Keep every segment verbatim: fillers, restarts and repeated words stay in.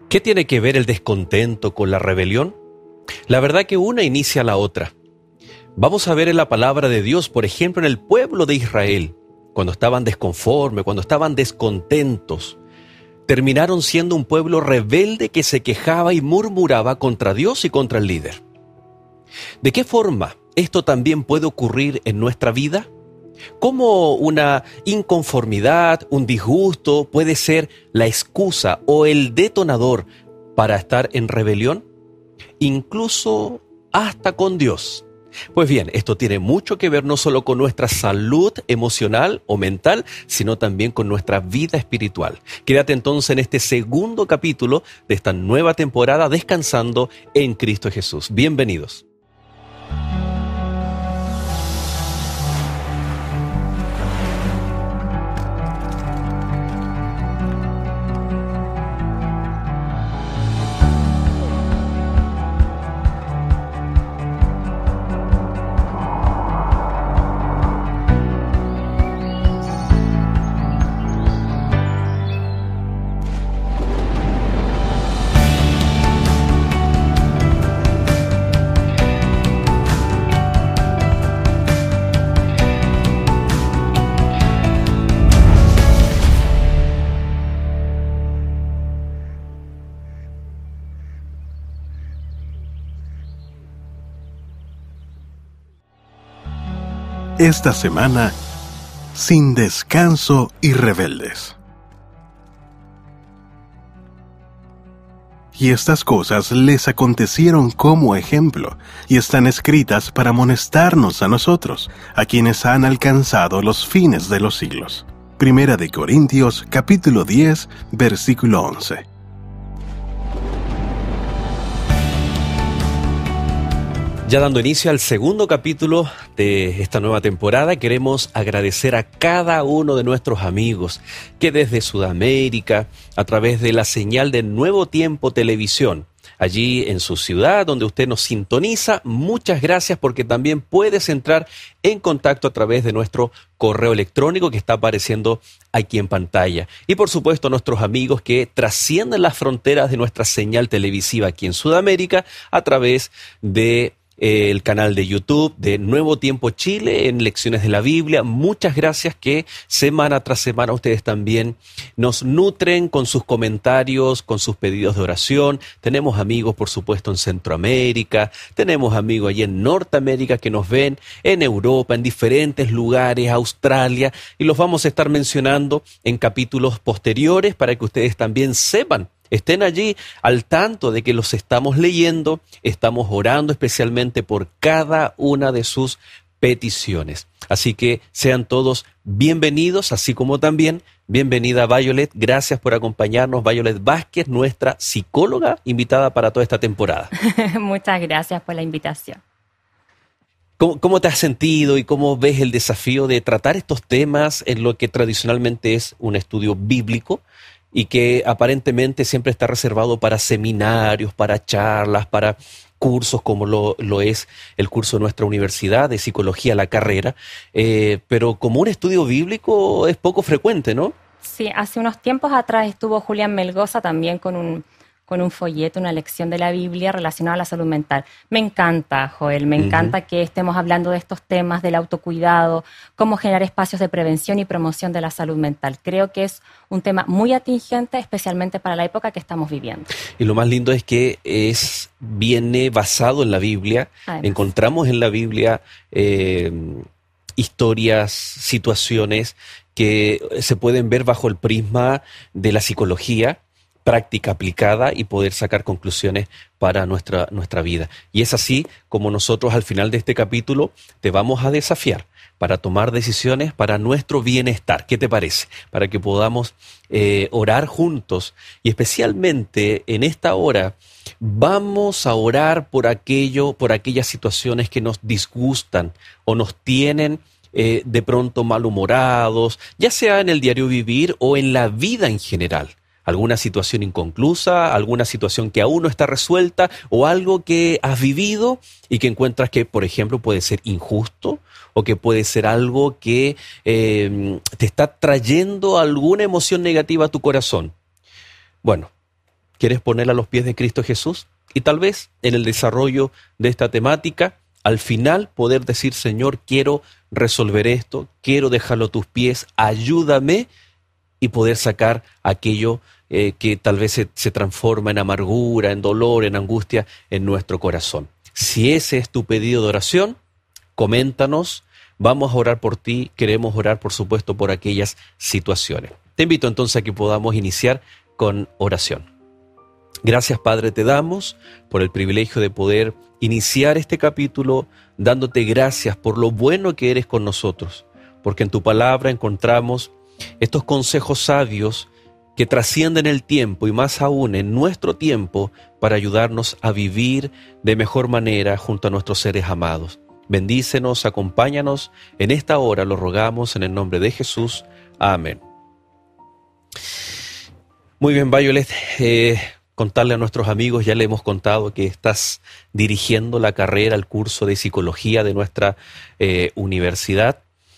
¿Qué tiene que ver el descontento con la rebelión? La verdad que una inicia a la otra. Vamos a ver en la palabra de Dios, por ejemplo, en el pueblo de Israel, cuando estaban desconformes, cuando estaban descontentos, terminaron siendo un pueblo rebelde que se quejaba y murmuraba contra Dios y contra el líder. ¿De qué forma esto también puede ocurrir en nuestra vida? ¿Cómo una inconformidad, un disgusto puede ser la excusa o el detonador para estar en rebelión? Incluso hasta con Dios. Pues bien, esto tiene mucho que ver no solo con nuestra salud emocional o mental, sino también con nuestra vida espiritual. Quédate entonces en este segundo capítulo de esta nueva temporada Descansando en Cristo Jesús. Bienvenidos. Esta semana, sin descanso y rebeldes. Y estas cosas les acontecieron como ejemplo, y están escritas para amonestarnos a nosotros, a quienes han alcanzado los fines de los siglos. Primera de Corintios, capítulo diez, versículo once. Ya dando inicio al segundo capítulo de esta nueva temporada, queremos agradecer a cada uno de nuestros amigos que desde Sudamérica, a través de la señal de Nuevo Tiempo Televisión, allí en su ciudad donde usted nos sintoniza, muchas gracias, porque también puedes entrar en contacto a través de nuestro correo electrónico que está apareciendo aquí en pantalla. Y por supuesto a nuestros amigos que trascienden las fronteras de nuestra señal televisiva aquí en Sudamérica a través de el canal de YouTube de Nuevo Tiempo Chile en Lecciones de la Biblia. Muchas gracias que semana tras semana ustedes también nos nutren con sus comentarios, con sus pedidos de oración. Tenemos amigos, por supuesto, en Centroamérica, tenemos amigos allí en Norteamérica que nos ven, en Europa, en diferentes lugares, Australia, y los vamos a estar mencionando en capítulos posteriores para que ustedes también sepan. Estén allí al tanto de que los estamos leyendo, estamos orando especialmente por cada una de sus peticiones. Así que sean todos bienvenidos, así como también bienvenida Violet. Gracias por acompañarnos, Violet Vázquez, nuestra psicóloga invitada para toda esta temporada. Muchas gracias por la invitación. ¿Cómo, ¿Cómo te has sentido y cómo ves el desafío de tratar estos temas en lo que tradicionalmente es un estudio bíblico y que aparentemente siempre está reservado para seminarios, para charlas, para cursos como lo, lo es el curso de nuestra universidad de psicología, la carrera, eh, pero como un estudio bíblico es poco frecuente, ¿no? Sí, hace unos tiempos atrás estuvo Julián Melgoza también con un, con un folleto, una lección de la Biblia relacionada a la salud mental. Me encanta, Joel, me encanta uh-huh. que estemos hablando de estos temas del autocuidado, cómo generar espacios de prevención y promoción de la salud mental. Creo que es un tema muy atingente, especialmente para la época que estamos viviendo. Y lo más lindo es que es, viene basado en la Biblia. Además, encontramos en la Biblia eh, historias, situaciones que se pueden ver bajo el prisma de la psicología, práctica aplicada y poder sacar conclusiones para nuestra, nuestra vida. Y es así como nosotros al final de este capítulo te vamos a desafiar para tomar decisiones para nuestro bienestar. ¿Qué te parece? Para que podamos eh, orar juntos y especialmente en esta hora vamos a orar por aquello, por aquellas situaciones que nos disgustan o nos tienen eh, de pronto malhumorados, ya sea en el diario vivir o en la vida en general. Alguna situación inconclusa, alguna situación que aún no está resuelta o algo que has vivido y que encuentras que, por ejemplo, puede ser injusto o que puede ser algo que eh, te está trayendo alguna emoción negativa a tu corazón. Bueno, ¿Quieres ponerla a los pies de Cristo Jesús? Y tal vez en el desarrollo de esta temática, al final poder decir, Señor, quiero resolver esto, quiero dejarlo a tus pies, ayúdame, y poder sacar aquello eh, que tal vez se, se transforma en amargura, en dolor, en angustia en nuestro corazón. Si ese es tu pedido de oración, coméntanos, vamos a orar por ti, queremos orar por supuesto por aquellas situaciones. Te invito entonces a que podamos iniciar con oración. Gracias, Padre, te damos por el privilegio de poder iniciar este capítulo dándote gracias por lo bueno que eres con nosotros, porque en tu palabra encontramos estos consejos sabios que trascienden el tiempo y más aún en nuestro tiempo para ayudarnos a vivir de mejor manera junto a nuestros seres amados. Bendícenos, acompáñanos en esta hora, lo rogamos en el nombre de Jesús. Amén. Muy bien, Violet, eh, contarle a nuestros amigos, ya le hemos contado que estás dirigiendo la carrera, el curso de psicología de nuestra eh, universidad.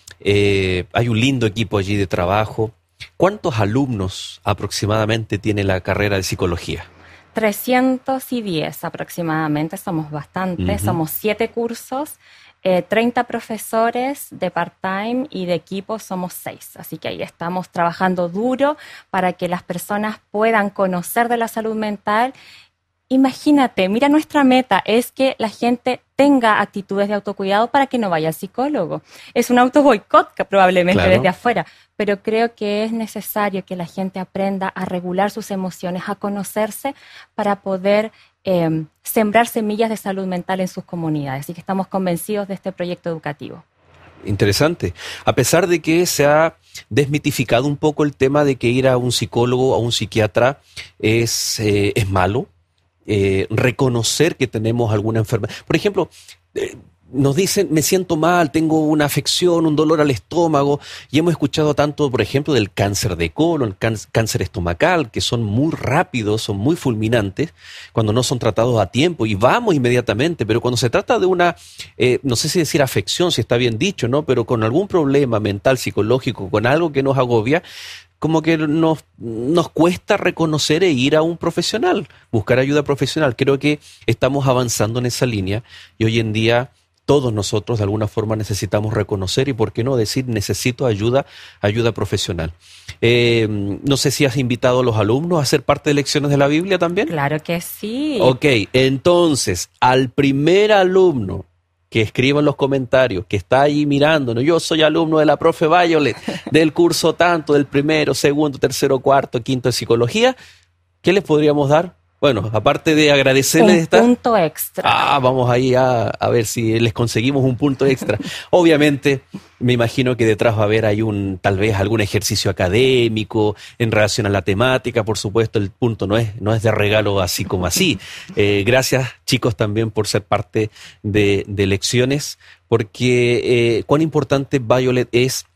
Eh, hay un lindo equipo allí de trabajo. ¿Cuántos alumnos aproximadamente tiene la carrera de psicología? trescientos diez aproximadamente, somos bastantes, uh-huh. Somos siete cursos, eh, treinta profesores de part-time y de equipo somos seis. Así que ahí estamos trabajando duro para que las personas puedan conocer de la salud mental. Imagínate, mira, nuestra meta es que la gente tenga actitudes de autocuidado para que no vaya al psicólogo. Es un autoboicot que probablemente claro. Desde afuera, pero creo que es necesario que la gente aprenda a regular sus emociones, a conocerse para poder eh, sembrar semillas de salud mental en sus comunidades. Así que estamos convencidos de este proyecto educativo. Interesante. A pesar de que se ha desmitificado un poco el tema de que ir a un psicólogo o a un psiquiatra es, eh, es malo, Eh, reconocer que tenemos alguna enfermedad. Por ejemplo, eh, nos dicen, me siento mal, tengo una afección, un dolor al estómago, y hemos escuchado tanto, por ejemplo, del cáncer de colon, can- cáncer estomacal, que son muy rápidos, son muy fulminantes, cuando no son tratados a tiempo, y vamos inmediatamente, pero cuando se trata de una, eh, no sé si decir afección, si está bien dicho, ¿no? Pero con algún problema mental, psicológico, con algo que nos agobia, como que nos, nos cuesta reconocer e ir a un profesional, buscar ayuda profesional. Creo que estamos avanzando en esa línea y hoy en día todos nosotros de alguna forma necesitamos reconocer y, por qué no decir, necesito ayuda, ayuda profesional. Eh, no sé si has invitado a los alumnos a ser parte de lecciones de la Biblia también. Claro que sí. Ok, entonces, al primer alumno que escriba en los comentarios, que está ahí mirándonos, yo soy alumno de la profe Violet, del curso tanto, del primero, segundo, tercero, cuarto, quinto de psicología, ¿qué les podríamos dar? Bueno, aparte de agradecerles un esta... Un punto extra. Ah, vamos ahí a, a ver si les conseguimos un punto extra. Obviamente, me imagino que detrás va a haber ahí un, tal vez algún ejercicio académico en relación a la temática. Por supuesto, el punto no es, no es de regalo así como así. Eh, gracias, chicos, también por ser parte de, de lecciones, porque eh, cuán importante, Violet, es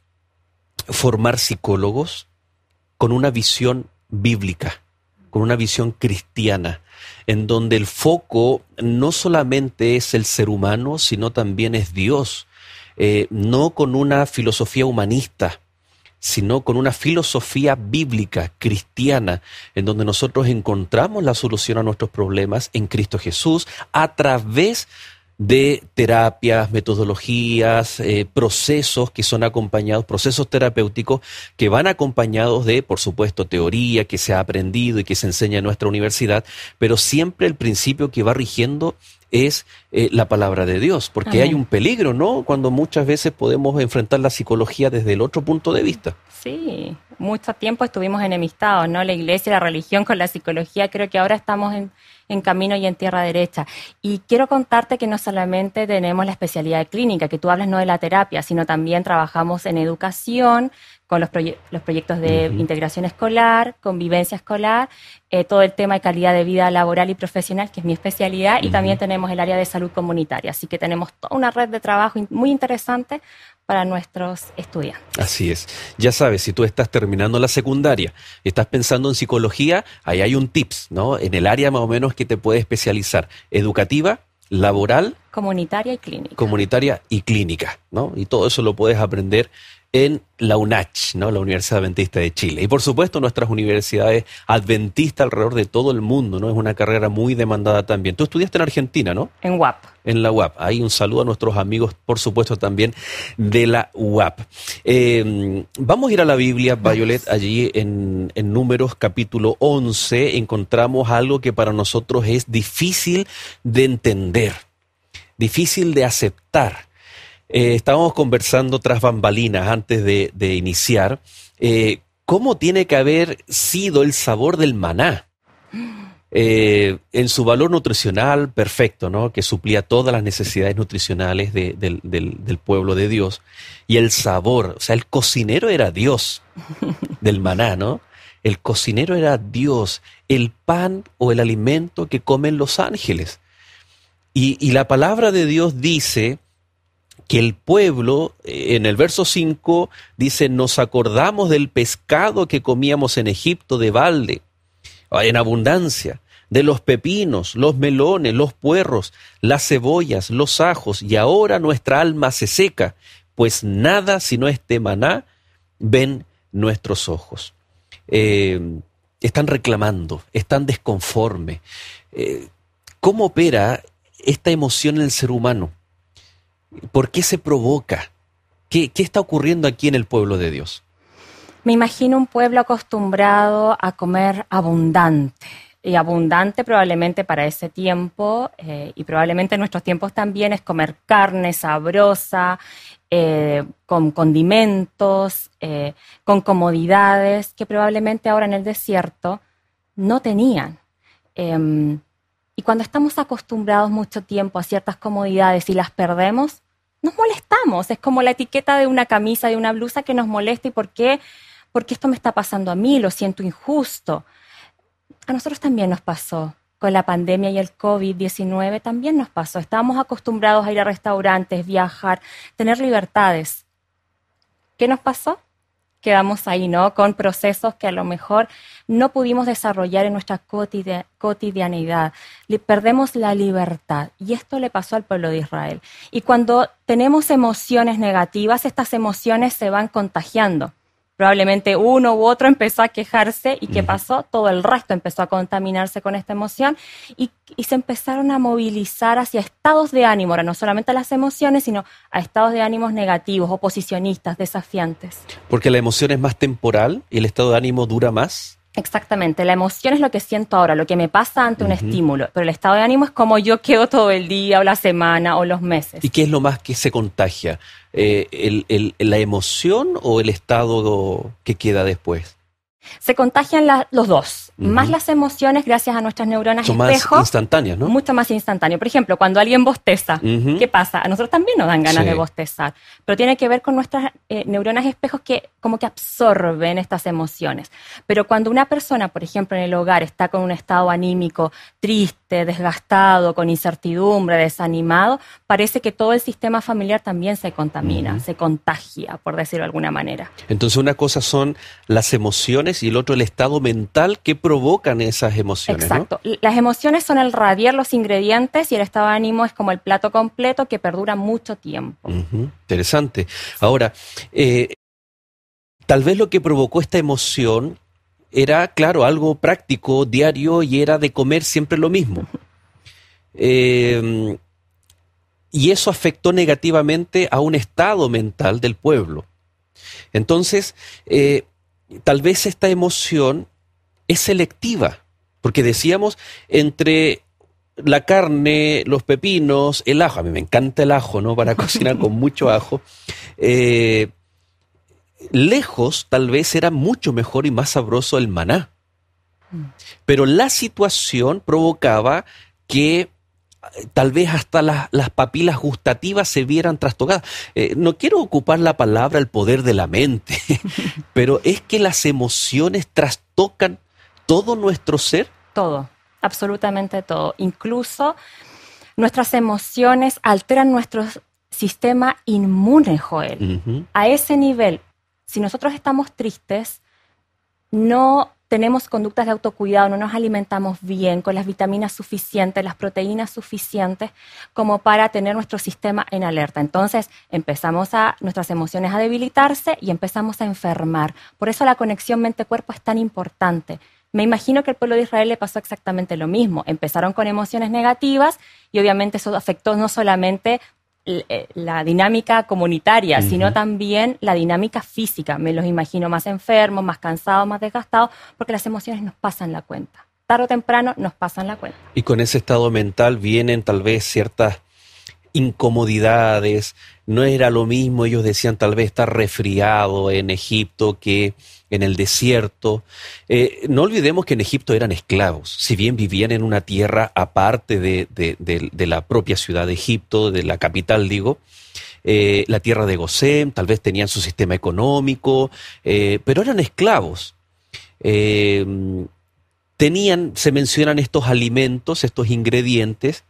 formar psicólogos con una visión bíblica, con una visión cristiana, en donde el foco no solamente es el ser humano, sino también es Dios. Eh, no con una filosofía humanista, sino con una filosofía bíblica, cristiana, en donde nosotros encontramos la solución a nuestros problemas en Cristo Jesús a través de terapias, metodologías, eh, procesos que son acompañados, procesos terapéuticos que van acompañados de, por supuesto, teoría que se ha aprendido y que se enseña en nuestra universidad, pero siempre el principio que va rigiendo es eh, la palabra de Dios, porque Amén. Hay un peligro, ¿no? Cuando muchas veces podemos enfrentar la psicología desde el otro punto de vista. Sí, mucho tiempo estuvimos enemistados, ¿no? La iglesia y la religión con la psicología. Creo que ahora estamos en, en camino y en tierra derecha. Y quiero contarte que no solamente tenemos la especialidad de clínica, que tú hablas no de la terapia, sino también trabajamos en educación, con los, proye- los proyectos de uh-huh. integración escolar, convivencia escolar, eh, todo el tema de calidad de vida laboral y profesional, que es mi especialidad, uh-huh. y también tenemos el área de salud comunitaria. Así que tenemos toda una red de trabajo muy interesante para nuestros estudiantes. Así es. Ya sabes, si tú estás terminando la secundaria, estás pensando en psicología, ahí hay un tips, ¿no? En el área más o menos que te puede especializar, educativa, laboral, comunitaria y clínica. Comunitaria y clínica, ¿no? Y todo eso lo puedes aprender en la UNACH, ¿no? La Universidad Adventista de Chile. Y por supuesto nuestras universidades adventistas alrededor de todo el mundo, ¿no? Es una carrera muy demandada también. Tú estudiaste en Argentina, ¿no? En U A P. En la U A P. Ahí un saludo a nuestros amigos, por supuesto, también de la U A P. Eh, vamos a ir a la Biblia, Violet. Allí en, en Números capítulo once encontramos algo que para nosotros es difícil de entender, difícil de aceptar. Eh, estábamos conversando tras bambalinas antes de, de iniciar, eh, cómo tiene que haber sido el sabor del maná. Eh, en su valor nutricional perfecto, ¿no? Que suplía todas las necesidades nutricionales de, del, del, del pueblo de Dios. Y el sabor, o sea, el cocinero era Dios del maná, ¿no? El cocinero era Dios, el pan o el alimento que comen los ángeles. Y, y la palabra de Dios dice que el pueblo, en el verso cinco, dice, nos acordamos del pescado que comíamos en Egipto de balde, en abundancia, de los pepinos, los melones, los puerros, las cebollas, los ajos, y ahora nuestra alma se seca, pues nada sino este maná ven nuestros ojos. Eh, están reclamando, están desconformes. Eh, ¿Cómo opera esta emoción en el ser humano? ¿Por qué se provoca? ¿Qué, qué está ocurriendo aquí en el pueblo de Dios? Me imagino un pueblo acostumbrado a comer abundante. Y abundante probablemente para ese tiempo, eh, y probablemente en nuestros tiempos también, es comer carne sabrosa, eh, con condimentos, eh, con comodidades que probablemente ahora en el desierto no tenían. Eh, y cuando estamos acostumbrados mucho tiempo a ciertas comodidades y las perdemos, nos molestamos. Es como la etiqueta de una camisa, de una blusa que nos molesta. ¿Y por qué? Porque esto me está pasando a mí, lo siento injusto. A nosotros también nos pasó. Con la pandemia y el COVID diecinueve también nos pasó. Estábamos acostumbrados a ir a restaurantes, viajar, tener libertades. ¿Qué nos pasó? Quedamos ahí, ¿no? Con procesos que a lo mejor no pudimos desarrollar en nuestra cotidia- cotidianidad. Le perdemos la libertad. Y esto le pasó al pueblo de Israel. Y cuando tenemos emociones negativas, estas emociones se van contagiando. Probablemente uno u otro empezó a quejarse y ¿qué pasó? Todo el resto empezó a contaminarse con esta emoción y, y se empezaron a movilizar hacia estados de ánimo, ahora no solamente a las emociones, sino a estados de ánimos negativos, oposicionistas, desafiantes. Porque la emoción es más temporal y el estado de ánimo dura más. Exactamente, la emoción es lo que siento ahora, lo que me pasa ante un uh-huh. estímulo, pero el estado de ánimo es como yo quedo todo el día o la semana o los meses. ¿Y qué es lo más que se contagia? Eh, el, el, ¿La emoción o el estado que queda después? Se contagian la, los dos, uh-huh. más las emociones gracias a nuestras neuronas Son espejo. Más instantáneas, ¿no? Mucho más instantáneo. Por ejemplo, cuando alguien bosteza, uh-huh. ¿qué pasa? A nosotros también nos dan ganas sí. de bostezar, pero tiene que ver con nuestras eh, neuronas espejos que como que absorben estas emociones. Pero cuando una persona, por ejemplo, en el hogar está con un estado anímico triste, desgastado, con incertidumbre, desanimado, parece que todo el sistema familiar también se contamina, uh-huh. se contagia, por decirlo de alguna manera. Entonces una cosa son las emociones y el otro el estado mental que provocan esas emociones. Exacto. ¿No? Las emociones son el radiar los ingredientes y el estado de ánimo es como el plato completo que perdura mucho tiempo. Uh-huh. Interesante. Ahora, eh, tal vez lo que provocó esta emoción era, claro, algo práctico, diario, y era de comer siempre lo mismo. Eh, y eso afectó negativamente a un estado mental del pueblo. Entonces, eh, tal vez esta emoción es selectiva, porque decíamos, entre la carne, los pepinos, el ajo, a mí me encanta el ajo, ¿no? Para cocinar con mucho ajo, eh, lejos tal vez era mucho mejor y más sabroso el maná. Pero la situación provocaba que tal vez hasta las, las papilas gustativas se vieran trastocadas. Eh, no quiero ocupar la palabra el poder de la mente, pero es que las emociones trastocan todo nuestro ser. Todo, absolutamente todo. Incluso nuestras emociones alteran nuestro sistema inmune, Joel. Uh-huh. A ese nivel, si nosotros estamos tristes, no tenemos conductas de autocuidado, no nos alimentamos bien, con las vitaminas suficientes, las proteínas suficientes, como para tener nuestro sistema en alerta. Entonces empezamos a, nuestras emociones a debilitarse y empezamos a enfermar. Por eso la conexión mente-cuerpo es tan importante. Me imagino que al pueblo de Israel le pasó exactamente lo mismo. Empezaron con emociones negativas y obviamente eso afectó no solamente la dinámica comunitaria, uh-huh. sino también la dinámica física. Me los imagino más enfermos, más cansados, más desgastados, porque las emociones nos pasan la cuenta. Tarde o temprano nos pasan la cuenta. Y con ese estado mental vienen tal vez ciertas incomodidades. No era lo mismo, ellos decían tal vez estar resfriado en Egipto que en el desierto. Eh, no olvidemos que en Egipto eran esclavos, si bien vivían en una tierra aparte de, de, de, de la propia ciudad de Egipto, de la capital digo, eh, la tierra de Gosén, tal vez tenían su sistema económico, eh, pero eran esclavos. Eh, tenían, se mencionan estos alimentos, estos ingredientes,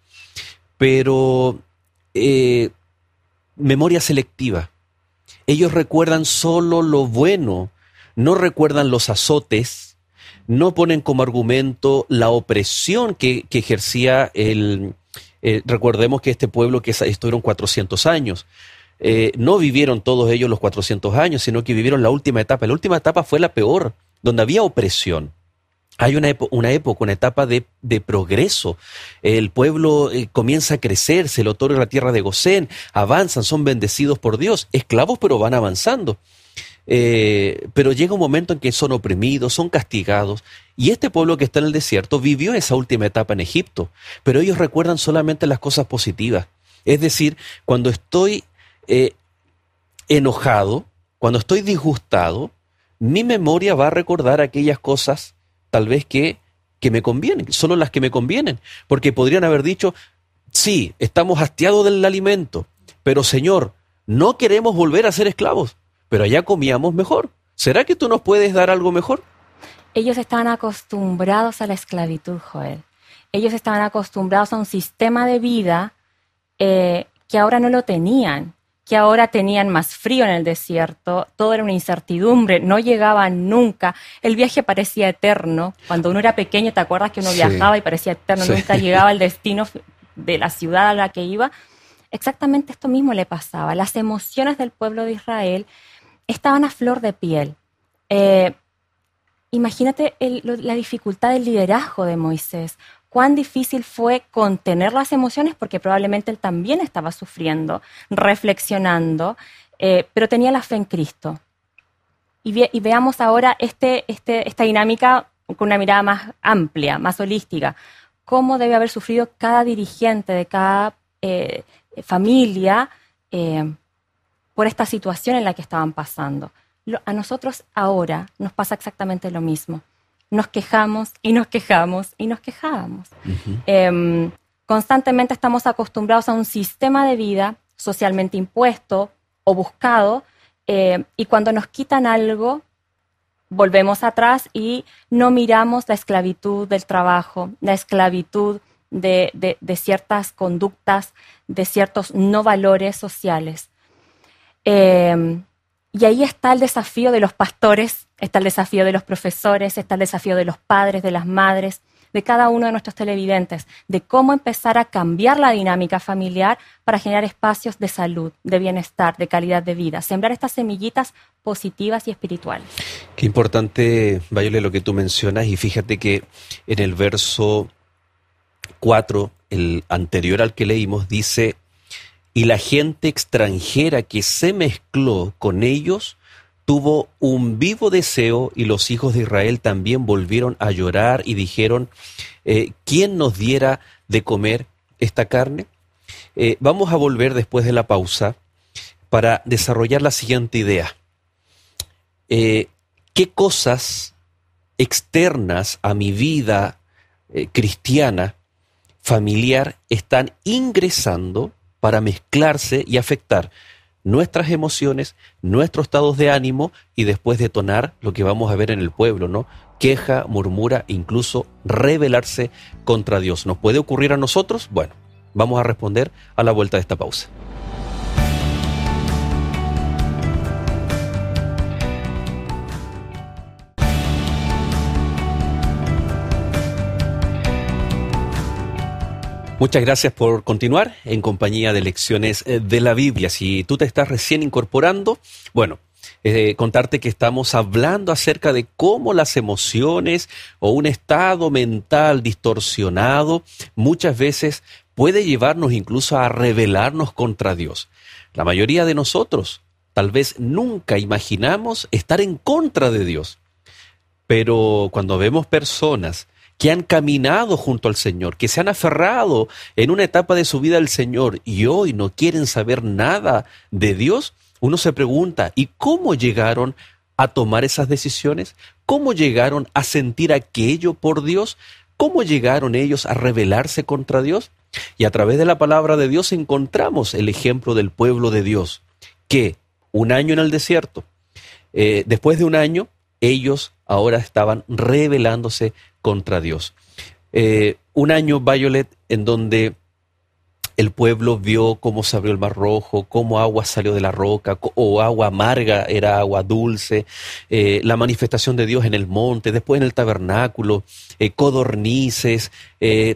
pero eh, memoria selectiva. Ellos recuerdan solo lo bueno, no recuerdan los azotes, no ponen como argumento la opresión que, que ejercía el... Eh, recordemos que este pueblo, que estuvieron cuatrocientos años, eh, no vivieron todos ellos los cuatrocientos años, sino que vivieron la última etapa. La última etapa fue la peor, donde había opresión. Hay una, epo- una época, una etapa de, de progreso. El pueblo eh, comienza a crecer, se le otorga la tierra de Gosén, avanzan, son bendecidos por Dios, esclavos pero van avanzando. Eh, pero llega un momento en que son oprimidos, son castigados, y este pueblo que está en el desierto vivió esa última etapa en Egipto, pero ellos recuerdan solamente las cosas positivas. Es decir, cuando estoy eh, enojado, cuando estoy disgustado, mi memoria va a recordar aquellas cosas tal vez que, que me convienen, solo las que me convienen, porque podrían haber dicho, sí, estamos hastiados del alimento, pero Señor, no queremos volver a ser esclavos. Pero allá comíamos mejor. ¿Será que tú nos puedes dar algo mejor? Ellos estaban acostumbrados a la esclavitud, Joel. Ellos estaban acostumbrados a un sistema de vida eh, que ahora no lo tenían, que ahora tenían más frío en el desierto, todo era una incertidumbre, no llegaban nunca. El viaje parecía eterno. Cuando uno era pequeño, ¿te acuerdas que uno sí. viajaba y parecía eterno? Sí. Nunca llegaba al destino de la ciudad a la que iba. Exactamente esto mismo le pasaba. Las emociones del pueblo de Israel estaban a flor de piel. Eh, imagínate el, la dificultad del liderazgo de Moisés. Cuán difícil fue contener las emociones, porque probablemente él también estaba sufriendo, reflexionando, eh, pero tenía la fe en Cristo. Y, ve, y veamos ahora este, este, esta dinámica con una mirada más amplia, más holística. Cómo debe haber sufrido cada dirigente de cada eh, familia eh, por esta situación en la que estaban pasando. Lo, a nosotros ahora nos pasa exactamente lo mismo. Nos quejamos y nos quejamos y nos quejamos. Uh-huh. Eh, constantemente estamos acostumbrados a un sistema de vida socialmente impuesto o buscado, eh, y cuando nos quitan algo, volvemos atrás y no miramos la esclavitud del trabajo, la esclavitud de, de, de ciertas conductas, de ciertos no valores sociales. Eh, y ahí está el desafío de los pastores, está el desafío de los profesores, está el desafío de los padres, de las madres, de cada uno de nuestros televidentes, de cómo empezar a cambiar la dinámica familiar para generar espacios de salud, de bienestar, de calidad de vida, sembrar estas semillitas positivas y espirituales. Qué importante, Vayole, lo que tú mencionas, y fíjate que en el verso cuatro, el anterior al que leímos, dice: y la gente extranjera que se mezcló con ellos tuvo un vivo deseo, y los hijos de Israel también volvieron a llorar y dijeron, eh, ¿quién nos diera de comer esta carne? Eh, vamos a volver después de la pausa para desarrollar la siguiente idea. Eh, ¿Qué cosas externas a mi vida eh, cristiana, familiar, están ingresando para mezclarse y afectar nuestras emociones, nuestros estados de ánimo, y después detonar lo que vamos a ver en el pueblo, ¿no? Queja, murmura, incluso rebelarse contra Dios. ¿Nos puede ocurrir a nosotros? Bueno, vamos a responder a la vuelta de esta pausa. Muchas gracias por continuar en compañía de Lecciones de la Biblia. Si tú te estás recién incorporando, bueno, eh, contarte que estamos hablando acerca de cómo las emociones o un estado mental distorsionado muchas veces puede llevarnos incluso a rebelarnos contra Dios. La mayoría de nosotros tal vez nunca imaginamos estar en contra de Dios, pero cuando vemos personas que han caminado junto al Señor, que se han aferrado en una etapa de su vida al Señor y hoy no quieren saber nada de Dios, uno se pregunta, ¿y cómo llegaron a tomar esas decisiones? ¿Cómo llegaron a sentir aquello por Dios? ¿Cómo llegaron ellos a rebelarse contra Dios? Y a través de la palabra de Dios encontramos el ejemplo del pueblo de Dios, que un año en el desierto, eh, después de un año, ellos ahora estaban rebelándose contra Dios. Eh, un año, Violet, en donde el pueblo vio cómo se abrió el Mar Rojo, cómo agua salió de la roca, o agua amarga era agua dulce, eh, la manifestación de Dios en el monte, después en el tabernáculo, eh, codornices, eh,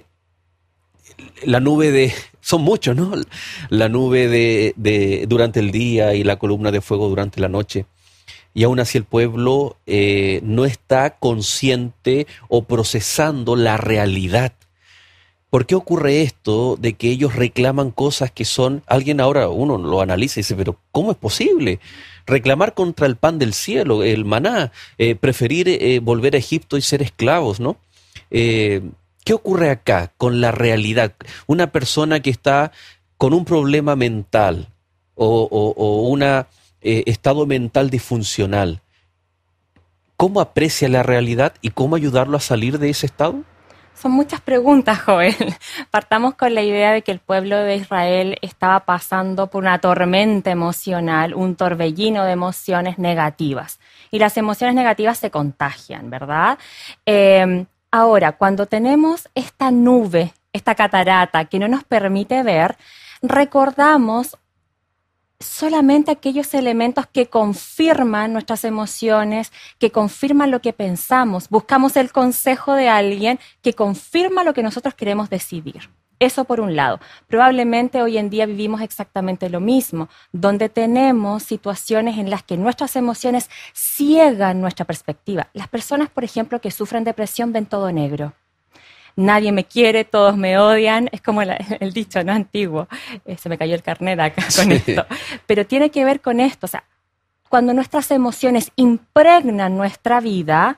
la nube de... Son muchos, ¿no? La nube de, de durante el día y la columna de fuego durante la noche. Y aún así el pueblo eh, no está consciente o procesando la realidad. ¿Por qué ocurre esto de que ellos reclaman cosas que son... Alguien ahora, uno lo analiza y dice, pero ¿cómo es posible? Reclamar contra el pan del cielo, el maná, eh, preferir eh, volver a Egipto y ser esclavos, ¿no? Eh, ¿Qué ocurre acá con la realidad? Una persona que está con un problema mental o, o, o una... Eh, estado mental disfuncional, ¿cómo aprecia la realidad y cómo ayudarlo a salir de ese estado? Son muchas preguntas, Joel. Partamos con la idea de que el pueblo de Israel estaba pasando por una tormenta emocional, un torbellino de emociones negativas. Y las emociones negativas se contagian, ¿verdad? Eh, ahora, cuando tenemos esta nube, esta catarata que no nos permite ver, recordamos solamente aquellos elementos que confirman nuestras emociones, que confirman lo que pensamos. Buscamos el consejo de alguien que confirma lo que nosotros queremos decidir. Eso por un lado. Probablemente hoy en día vivimos exactamente lo mismo, donde tenemos situaciones en las que nuestras emociones ciegan nuestra perspectiva. Las personas, por ejemplo, que sufren depresión ven todo negro. Nadie me quiere, todos me odian. Es como el, el dicho, ¿no? Antiguo. Eh, se me cayó el carnet acá con sí. esto. Pero tiene que ver con esto. O sea, cuando nuestras emociones impregnan nuestra vida,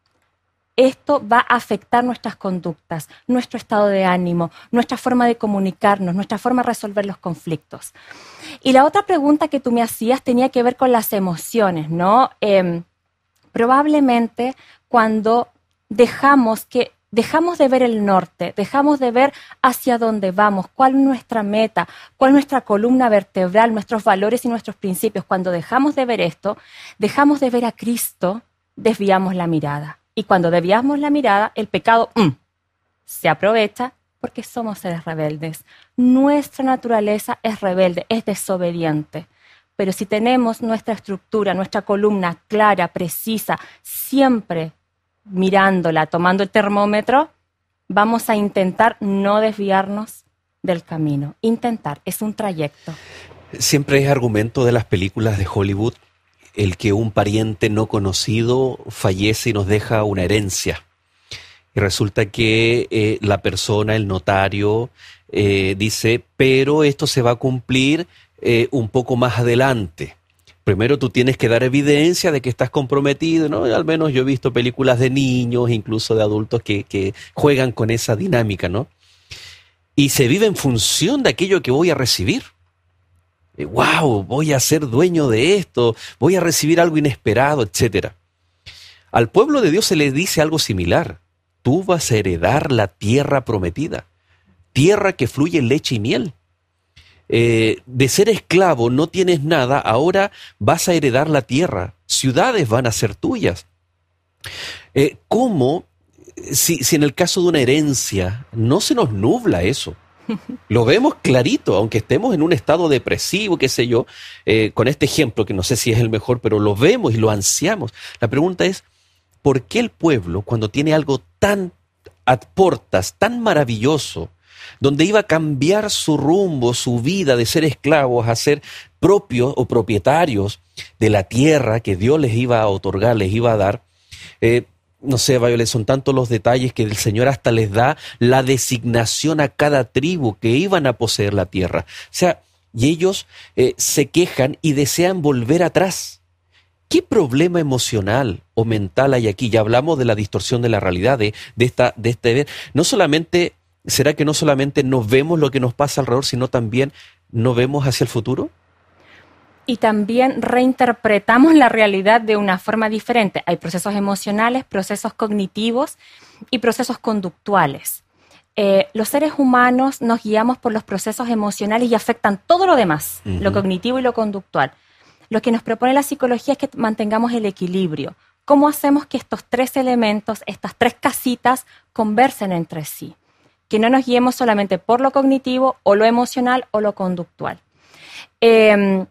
esto va a afectar nuestras conductas, nuestro estado de ánimo, nuestra forma de comunicarnos, nuestra forma de resolver los conflictos. Y la otra pregunta que tú me hacías tenía que ver con las emociones, ¿no? Eh, probablemente cuando dejamos que Dejamos de ver el norte, dejamos de ver hacia dónde vamos, cuál es nuestra meta, cuál es nuestra columna vertebral, nuestros valores y nuestros principios. Cuando dejamos de ver esto, dejamos de ver a Cristo, desviamos la mirada. Y cuando desviamos la mirada, el pecado mm, se aprovecha porque somos seres rebeldes. Nuestra naturaleza es rebelde, es desobediente. Pero si tenemos nuestra estructura, nuestra columna clara, precisa, siempre mirándola, tomando el termómetro, vamos a intentar no desviarnos del camino. Intentar, es un trayecto. Siempre es argumento de las películas de Hollywood el que un pariente no conocido fallece y nos deja una herencia. Y resulta que eh, la persona, el notario, eh, dice, pero esto se va a cumplir eh, un poco más adelante. Primero tú tienes que dar evidencia de que estás comprometido, ¿no? Al menos yo he visto películas de niños, incluso de adultos que, que juegan con esa dinámica, ¿no? Y se vive en función de aquello que voy a recibir. ¡Wow! Voy a ser dueño de esto, voy a recibir algo inesperado, etcétera. Al pueblo de Dios se le dice algo similar. Tú vas a heredar la tierra prometida, tierra que fluye leche y miel. Eh, de ser esclavo no tienes nada, ahora vas a heredar la tierra, ciudades van a ser tuyas. Eh, ¿Cómo, si, si en el caso de una herencia no se nos nubla eso? Lo vemos clarito, aunque estemos en un estado depresivo, qué sé yo, eh, con este ejemplo, que no sé si es el mejor, pero lo vemos y lo ansiamos. La pregunta es, ¿por qué el pueblo, cuando tiene algo tan a portas, tan maravilloso, donde iba a cambiar su rumbo, su vida de ser esclavos a ser propios o propietarios de la tierra que Dios les iba a otorgar, les iba a dar. Eh, no sé, Violet, son tantos los detalles que el Señor hasta les da la designación a cada tribu que iban a poseer la tierra. O sea, y ellos eh, se quejan y desean volver atrás. ¿Qué problema emocional o mental hay aquí? Ya hablamos de la distorsión de la realidad, de, de, esta, de este... No solamente, ¿será que no solamente nos vemos lo que nos pasa alrededor, sino también no vemos hacia el futuro? Y también reinterpretamos la realidad de una forma diferente. Hay procesos emocionales, procesos cognitivos y procesos conductuales. Eh, los seres humanos nos guiamos por los procesos emocionales y afectan todo lo demás, uh-huh. lo cognitivo y lo conductual. Lo que nos propone la psicología es que mantengamos el equilibrio. ¿Cómo hacemos que estos tres elementos, estas tres casitas, conversen entre sí? Que no nos guiemos solamente por lo cognitivo o lo emocional o lo conductual. Eh,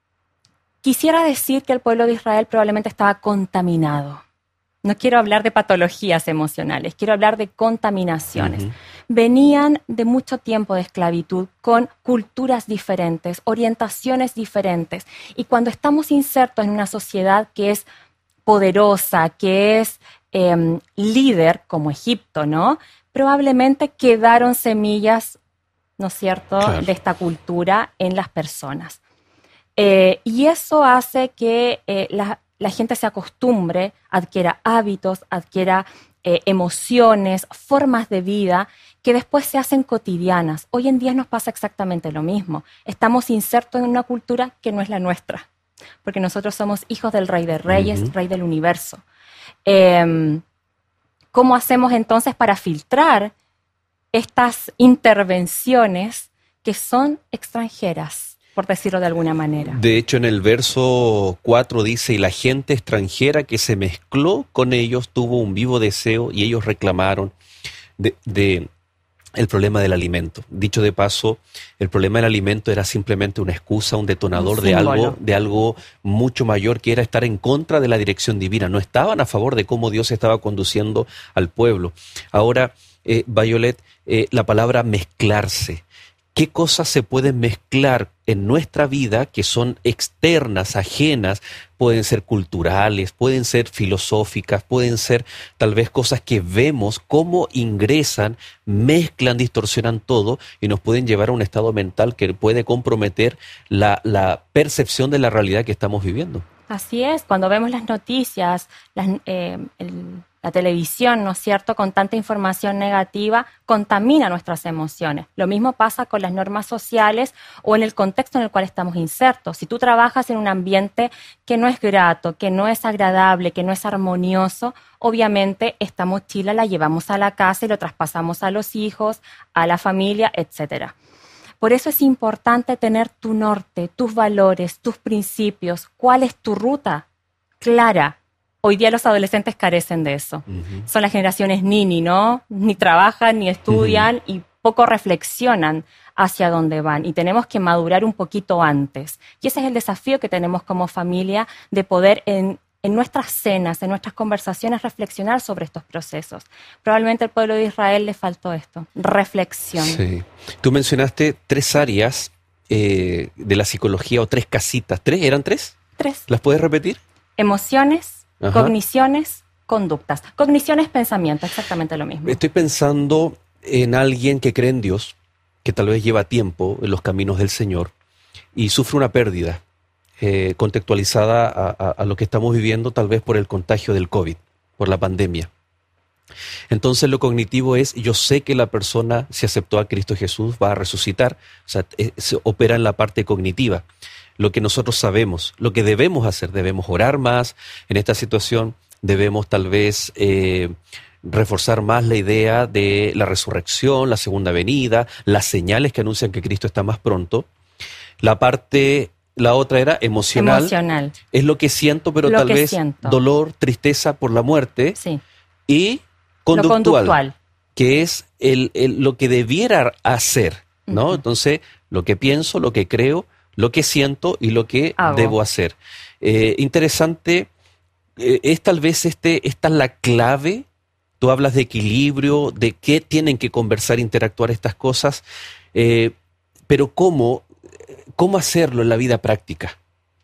quisiera decir que el pueblo de Israel probablemente estaba contaminado. No quiero hablar de patologías emocionales, quiero hablar de contaminaciones. Uh-huh. Venían de mucho tiempo de esclavitud con culturas diferentes, orientaciones diferentes. Y cuando estamos insertos en una sociedad que es poderosa, que es eh, líder, como Egipto, ¿no? Probablemente quedaron semillas, ¿no es cierto?, claro. de esta cultura en las personas. Eh, y eso hace que eh, la, la gente se acostumbre, adquiera hábitos, adquiera eh, emociones, formas de vida que después se hacen cotidianas. Hoy en día nos pasa exactamente lo mismo. Estamos insertos en una cultura que no es la nuestra, porque nosotros somos hijos del Rey de Reyes, uh-huh. Rey del Universo. Eh, ¿Cómo hacemos entonces para filtrar estas intervenciones que son extranjeras, por decirlo de alguna manera? De hecho, en el verso cuatro dice, y la gente extranjera que se mezcló con ellos tuvo un vivo deseo y ellos reclamaron de, de el problema del alimento. Dicho de paso, el problema del alimento era simplemente una excusa, un detonador un de algo, de algo mucho mayor, que era estar en contra de la dirección divina. No estaban a favor de cómo Dios estaba conduciendo al pueblo. Ahora, eh, Violet, eh, la palabra mezclarse. ¿Qué cosas se pueden mezclar en nuestra vida que son externas, ajenas? Pueden ser culturales, pueden ser filosóficas, pueden ser tal vez cosas que vemos, cómo ingresan, mezclan, distorsionan todo y nos pueden llevar a un estado mental que puede comprometer la, la percepción de la realidad que estamos viviendo. Así es, cuando vemos las noticias, las, eh, el, la televisión, ¿no es cierto?, con tanta información negativa, contamina nuestras emociones. Lo mismo pasa con las normas sociales o en el contexto en el cual estamos insertos. Si tú trabajas en un ambiente que no es grato, que no es agradable, que no es armonioso, obviamente esta mochila la llevamos a la casa y lo traspasamos a los hijos, a la familia, etcétera. Por eso es importante tener tu norte, tus valores, tus principios. ¿Cuál es tu ruta clara? Hoy día los adolescentes carecen de eso. Uh-huh. Son las generaciones nini, ¿no? Ni trabajan, ni estudian uh-huh. y poco reflexionan hacia dónde van. Y tenemos que madurar un poquito antes. Y ese es el desafío que tenemos como familia, de poder en, en nuestras cenas, en nuestras conversaciones, reflexionar sobre estos procesos. Probablemente al pueblo de Israel le faltó esto, reflexión. Sí. Tú mencionaste tres áreas eh, de la psicología, o tres casitas. ¿Tres? ¿Eran tres? Tres. ¿Las puedes repetir? Emociones, Ajá. cogniciones, conductas. Cogniciones, pensamiento, exactamente lo mismo. Estoy pensando en alguien que cree en Dios, que tal vez lleva tiempo en los caminos del Señor y sufre una pérdida eh, contextualizada a, a, a lo que estamos viviendo, tal vez por el contagio del COVID, por la pandemia. Entonces lo cognitivo es, yo sé que la persona, si aceptó a Cristo Jesús, va a resucitar. O sea, eh, se opera en la parte cognitiva. Lo que nosotros sabemos, lo que debemos hacer, debemos orar más en esta situación, debemos tal vez eh, reforzar más la idea de la resurrección, la segunda venida, las señales que anuncian que Cristo está más pronto. La parte, la otra era emocional. Emocional. Es lo que siento, pero lo tal vez siento. dolor, tristeza por la muerte. Sí. Y conductual, lo conductual, que es el, el, lo que debiera hacer, ¿no? Uh-huh. Entonces, lo que pienso, lo que creo, lo que siento y lo que Hago. debo hacer. Eh, interesante, eh, es tal vez este, esta es la clave tú hablas de equilibrio, de qué tienen que conversar, interactuar estas cosas, eh, pero ¿cómo, cómo hacerlo en la vida práctica?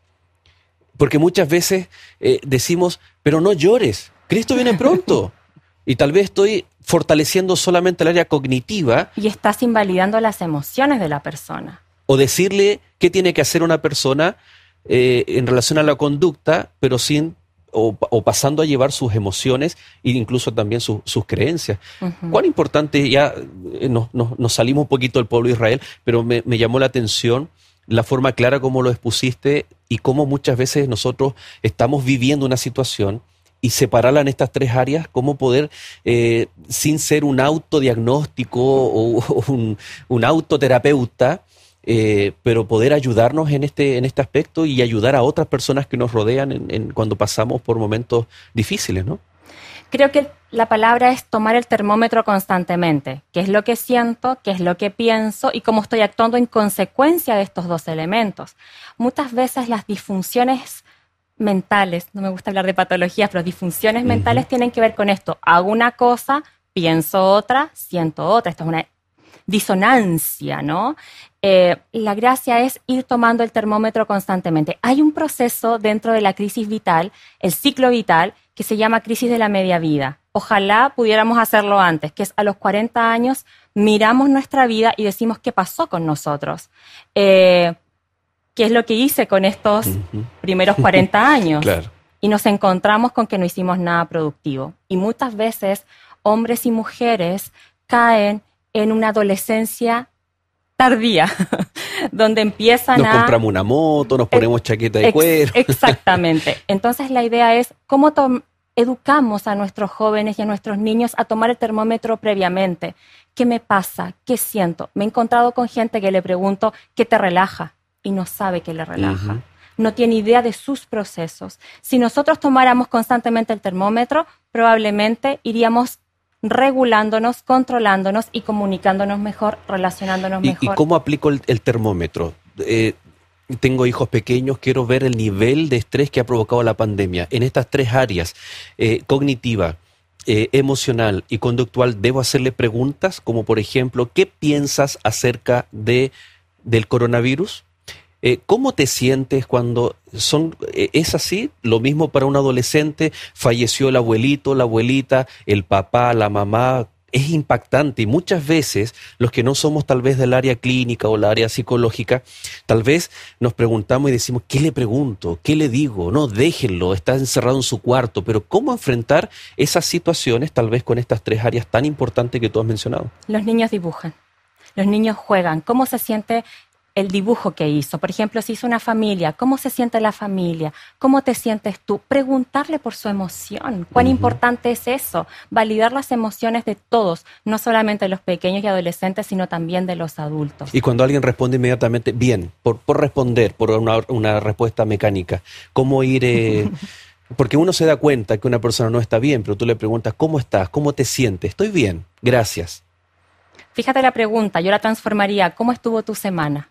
Porque muchas veces eh, decimos, pero no llores, Cristo viene pronto. Y tal vez estoy fortaleciendo solamente el área cognitiva. Y estás invalidando las emociones de la persona. O decirle qué tiene que hacer una persona eh, en relación a la conducta, pero sin o, o pasando a llevar sus emociones e incluso también su, sus creencias. Uh-huh. Cuán importante, ya eh, nos, nos, nos salimos un poquito del pueblo de Israel, pero me, me llamó la atención la forma clara como lo expusiste y cómo muchas veces nosotros estamos viviendo una situación y separarla en estas tres áreas, cómo poder, eh, sin ser un autodiagnóstico o, o un, un autoterapeuta, eh, pero poder ayudarnos en este, en este aspecto y ayudar a otras personas que nos rodean en, en cuando pasamos por momentos difíciles, ¿no? Creo que la palabra es tomar el termómetro constantemente. ¿Qué es lo que siento? ¿Qué es lo que pienso? Y cómo estoy actuando en consecuencia de estos dos elementos. Muchas veces las disfunciones mentales, no me gusta hablar de patologías, pero disfunciones uh-huh. mentales tienen que ver con esto. Hago una cosa, pienso otra, siento otra. Esto es una disonancia, ¿no? Eh, la gracia es ir tomando el termómetro constantemente. Hay un proceso dentro de la crisis vital, el ciclo vital, que se llama crisis de la media vida. Ojalá pudiéramos hacerlo antes, que es a los cuarenta años miramos nuestra vida y decimos qué pasó con nosotros. Eh, ¿Qué es lo que hice con estos uh-huh. primeros cuarenta años? Claro. Y nos encontramos con que no hicimos nada productivo. Y muchas veces hombres y mujeres caen en una adolescencia tardía, donde empiezan nos a... Nos compramos una moto, nos ponemos ex- chaqueta de ex- cuero. Exactamente. Entonces la idea es cómo to- educamos a nuestros jóvenes y a nuestros niños a tomar el termómetro previamente. ¿Qué me pasa? ¿Qué siento? Me he encontrado con gente que le pregunto ¿qué te relaja? Y no sabe qué le relaja. Uh-huh. No tiene idea de sus procesos. Si nosotros tomáramos constantemente el termómetro, probablemente iríamos regulándonos, controlándonos y comunicándonos mejor, relacionándonos ¿Y, mejor. ¿Y cómo aplico el, el termómetro? Eh, tengo hijos pequeños, quiero ver el nivel de estrés que ha provocado la pandemia. En estas tres áreas, eh, cognitiva, eh, emocional y conductual, ¿debo hacerle preguntas? Como por ejemplo, ¿qué piensas acerca de, del coronavirus? Eh, ¿Cómo te sientes cuando son eh, es así? Lo mismo para un adolescente, falleció el abuelito, la abuelita, el papá, la mamá. Es impactante y muchas veces los que no somos tal vez del área clínica o la área psicológica, tal vez nos preguntamos y decimos, ¿qué le pregunto? ¿Qué le digo? No, déjenlo, está encerrado en su cuarto. Pero ¿cómo enfrentar esas situaciones tal vez con estas tres áreas tan importantes que tú has mencionado? Los niños dibujan, los niños juegan. ¿Cómo se siente el dibujo que hizo? Por ejemplo, si hizo una familia, ¿cómo se siente la familia? ¿Cómo te sientes tú? Preguntarle por su emoción. ¿Cuán uh-huh. importante es eso? Validar las emociones de todos, no solamente de los pequeños y adolescentes, sino también de los adultos. Y cuando alguien responde inmediatamente, bien, por, por responder, por una, una respuesta mecánica, ¿cómo ir...? Eh, porque uno se da cuenta que una persona no está bien, pero tú le preguntas, ¿cómo estás? ¿Cómo te sientes? Estoy bien, gracias. Fíjate la pregunta, yo la transformaría, ¿cómo estuvo tu semana?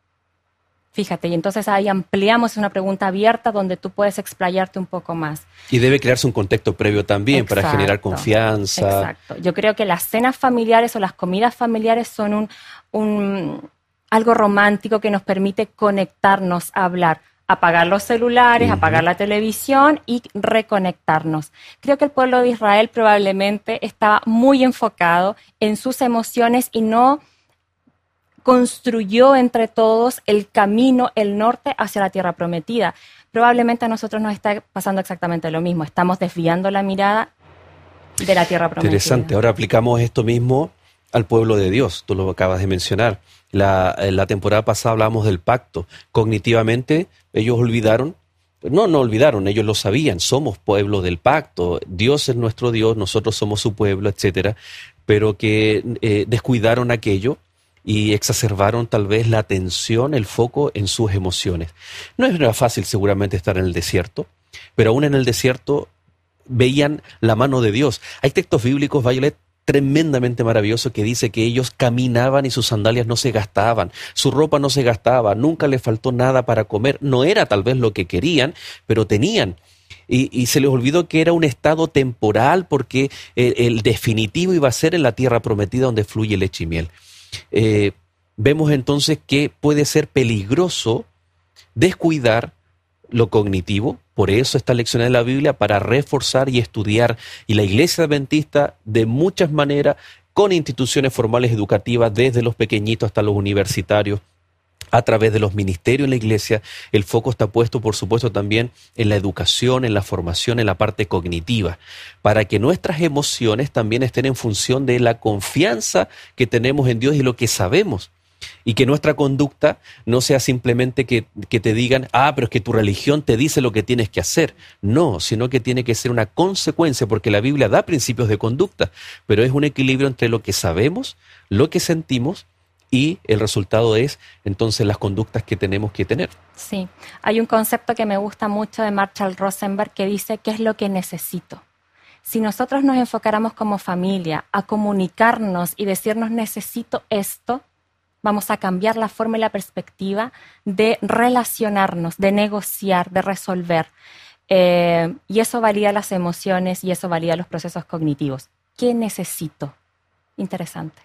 Fíjate, y entonces ahí ampliamos una pregunta abierta donde tú puedes explayarte un poco más. Y debe crearse un contexto previo también. Exacto, para generar confianza. Exacto. Yo creo que las cenas familiares o las comidas familiares son un, un algo romántico que nos permite conectarnos a hablar. Apagar los celulares, uh-huh. apagar la televisión y reconectarnos. Creo que el pueblo de Israel probablemente estaba muy enfocado en sus emociones y no construyó entre todos el camino, el norte hacia la tierra prometida. Probablemente a nosotros nos está pasando exactamente lo mismo. Estamos desviando la mirada de la tierra prometida. Interesante. Ahora aplicamos esto mismo al pueblo de Dios. Tú lo acabas de mencionar. La, la temporada pasada hablamos del pacto. Cognitivamente ellos olvidaron. No, no olvidaron, ellos lo sabían. Somos pueblo del pacto. Dios es nuestro Dios, nosotros somos su pueblo, etcétera. Pero que eh, descuidaron aquello y exacerbaron tal vez la atención, el foco en sus emociones. No era fácil seguramente estar en el desierto, pero aún en el desierto veían la mano de Dios. Hay textos bíblicos, Violet, tremendamente maravillosos que dice que ellos caminaban y sus sandalias no se gastaban, su ropa no se gastaba, nunca les faltó nada para comer. No era tal vez lo que querían, pero tenían. Y, y se les olvidó que era un estado temporal porque el, el definitivo iba a ser en la tierra prometida donde fluye leche y miel. Eh, vemos entonces que puede ser peligroso descuidar lo cognitivo. Por eso esta lección de la Biblia, para reforzar y estudiar. Y la Iglesia Adventista, de muchas maneras, con instituciones formales educativas, desde los pequeñitos hasta los universitarios, a través de los ministerios en la iglesia, el foco está puesto, por supuesto, también en la educación, en la formación, en la parte cognitiva, para que nuestras emociones también estén en función de la confianza que tenemos en Dios y lo que sabemos. Y que nuestra conducta no sea simplemente que, que te digan, ah, pero es que tu religión te dice lo que tienes que hacer. No, sino que tiene que ser una consecuencia, porque la Biblia da principios de conducta, pero es un equilibrio entre lo que sabemos, lo que sentimos, y el resultado es entonces las conductas que tenemos que tener. Sí, hay un concepto que me gusta mucho de Marshall Rosenberg que dice, ¿qué es lo que necesito? Si nosotros nos enfocáramos como familia a comunicarnos y decirnos necesito esto, vamos a cambiar la forma y la perspectiva de relacionarnos, de negociar, de resolver. Eh, y eso valida las emociones y eso valida los procesos cognitivos. ¿Qué necesito? Interesante.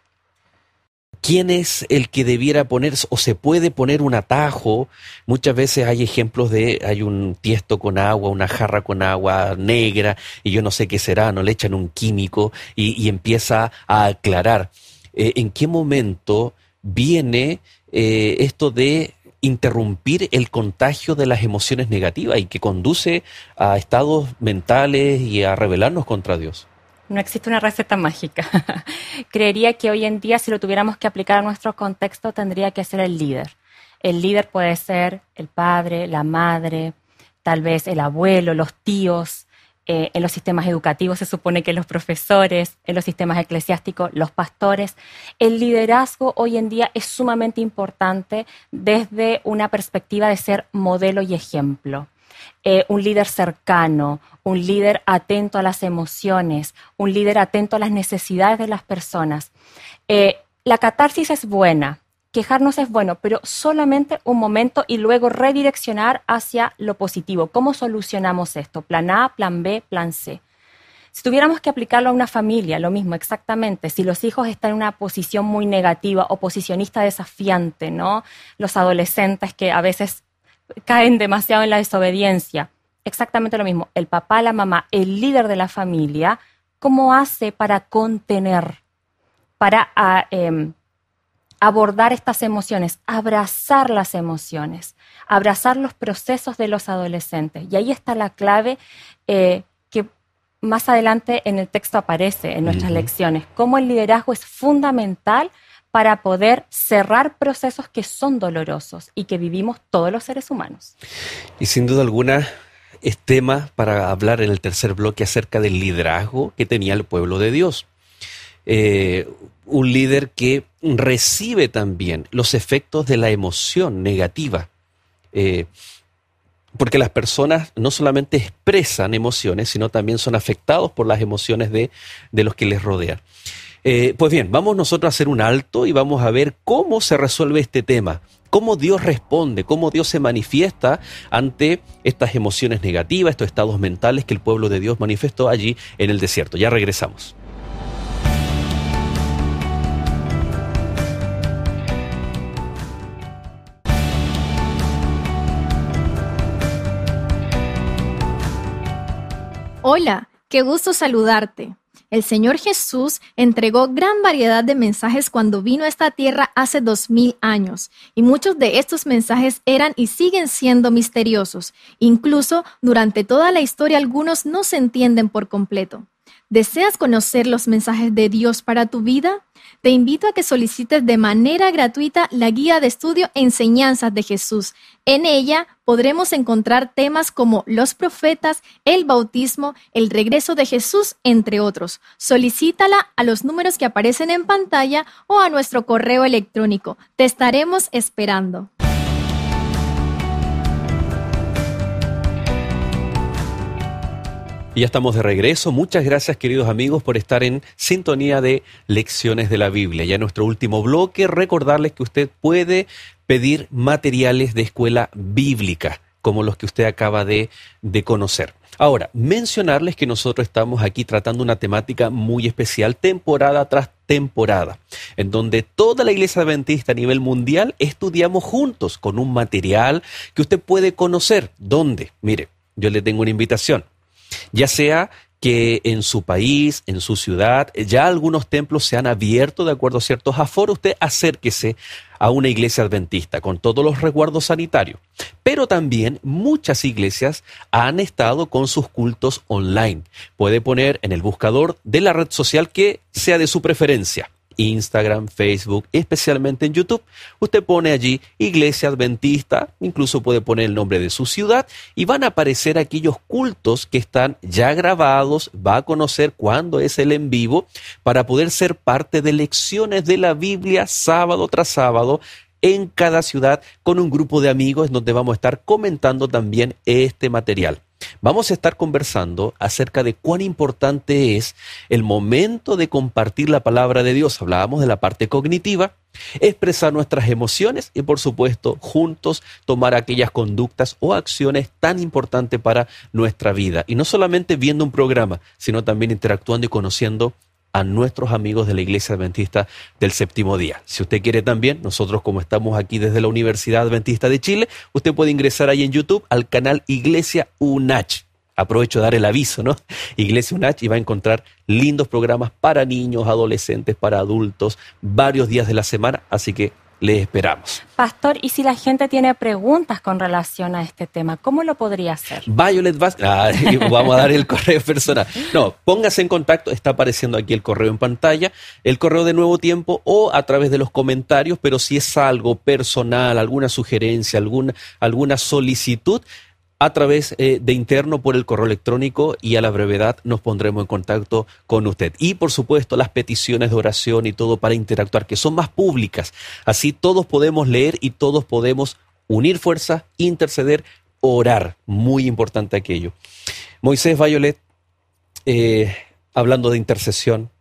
¿Quién es el que debiera poner o se puede poner un atajo? Muchas veces hay ejemplos de, hay un tiesto con agua, una jarra con agua negra, y yo no sé qué será, no le echan un químico y, y empieza a aclarar. Eh, ¿En qué momento viene eh, esto de interrumpir el contagio de las emociones negativas y que conduce a estados mentales y a rebelarnos contra Dios? No existe una receta mágica. Creería que hoy en día, si lo tuviéramos que aplicar a nuestro contexto, tendría que ser el líder. El líder puede ser el padre, la madre, tal vez el abuelo, los tíos. Eh, en los sistemas educativos se supone que los profesores, en los sistemas eclesiásticos, los pastores. El liderazgo hoy en día es sumamente importante desde una perspectiva de ser modelo y ejemplo. Eh, un líder cercano, un líder atento a las emociones, un líder atento a las necesidades de las personas. Eh, la catarsis es buena, quejarnos es bueno, pero solamente un momento y luego redireccionar hacia lo positivo. ¿Cómo solucionamos esto? Plan A, plan B, plan C. Si tuviéramos que aplicarlo a una familia, lo mismo exactamente. Si los hijos están en una posición muy negativa, oposicionista desafiante, ¿no? Los adolescentes que a veces caen demasiado en la desobediencia. Exactamente lo mismo. El papá, la mamá, el líder de la familia, ¿cómo hace para contener, para a, eh, abordar estas emociones, abrazar las emociones, abrazar los procesos de los adolescentes? Y ahí está la clave eh, que más adelante en el texto aparece en nuestras uh-huh. lecciones. Cómo el liderazgo es fundamental para poder cerrar procesos que son dolorosos y que vivimos todos los seres humanos. Y sin duda alguna es tema para hablar en el tercer bloque acerca del liderazgo que tenía el pueblo de Dios. Eh, un líder que recibe también los efectos de la emoción negativa. Eh, porque las personas no solamente expresan emociones, sino también son afectados por las emociones de, de los que les rodean. Eh, pues bien, vamos nosotros a hacer un alto y vamos a ver cómo se resuelve este tema, cómo Dios responde, cómo Dios se manifiesta ante estas emociones negativas, estos estados mentales que el pueblo de Dios manifestó allí en el desierto. Ya regresamos. Hola, qué gusto saludarte. El Señor Jesús entregó gran variedad de mensajes cuando vino a esta tierra hace dos mil años, y muchos de estos mensajes eran y siguen siendo misteriosos. Incluso durante toda la historia algunos no se entienden por completo. ¿Deseas conocer los mensajes de Dios para tu vida? Te invito a que solicites de manera gratuita la guía de estudio Enseñanzas de Jesús. En ella podremos encontrar temas como los profetas, el bautismo, el regreso de Jesús, entre otros. Solicítala a los números que aparecen en pantalla o a nuestro correo electrónico. Te estaremos esperando. Y ya estamos de regreso. Muchas gracias, queridos amigos, por estar en sintonía de Lecciones de la Biblia. Ya en nuestro último bloque, recordarles que usted puede pedir materiales de escuela bíblica como los que usted acaba de, de conocer. Ahora, mencionarles que nosotros estamos aquí tratando una temática muy especial, temporada tras temporada, en donde toda la Iglesia Adventista a nivel mundial estudiamos juntos con un material que usted puede conocer. ¿Dónde? Mire, yo le tengo una invitación, ya sea que en su país, en su ciudad, ya algunos templos se han abierto de acuerdo a ciertos aforos. Usted acérquese a una iglesia adventista con todos los resguardos sanitarios. Pero también muchas iglesias han estado con sus cultos online. Puede poner en el buscador de la red social que sea de su preferencia. Instagram, Facebook, especialmente en YouTube. Usted pone allí Iglesia Adventista, incluso puede poner el nombre de su ciudad y van a aparecer aquellos cultos que están ya grabados. Va a conocer cuándo es el en vivo para poder ser parte de lecciones de la Biblia sábado tras sábado en cada ciudad con un grupo de amigos donde vamos a estar comentando también este material. Vamos a estar conversando acerca de cuán importante es el momento de compartir la palabra de Dios. Hablábamos de la parte cognitiva, expresar nuestras emociones y, por supuesto, juntos tomar aquellas conductas o acciones tan importantes para nuestra vida. Y no solamente viendo un programa, sino también interactuando y conociendo a nuestros amigos de la Iglesia Adventista del Séptimo Día. Si usted quiere también, nosotros como estamos aquí desde la Universidad Adventista de Chile, usted puede ingresar ahí en YouTube al canal Iglesia U N A C H. Aprovecho de dar el aviso, ¿no? Iglesia U N A C H, y va a encontrar lindos programas para niños, adolescentes, para adultos, varios días de la semana, así que les esperamos. Pastor, y si la gente tiene preguntas con relación a este tema, ¿cómo lo podría hacer? Violet Vázquez, ah, vamos a dar el correo personal. No, póngase en contacto, está apareciendo aquí el correo en pantalla, el correo de Nuevo Tiempo o a través de los comentarios, pero si es algo personal, alguna sugerencia, alguna, alguna solicitud, a través eh, de interno por el correo electrónico y a la brevedad nos pondremos en contacto con usted. Y por supuesto las peticiones de oración y todo para interactuar, que son más públicas. Así todos podemos leer y todos podemos unir fuerzas, interceder, orar. Muy importante aquello. Moisés Violet, eh, hablando de intercesión,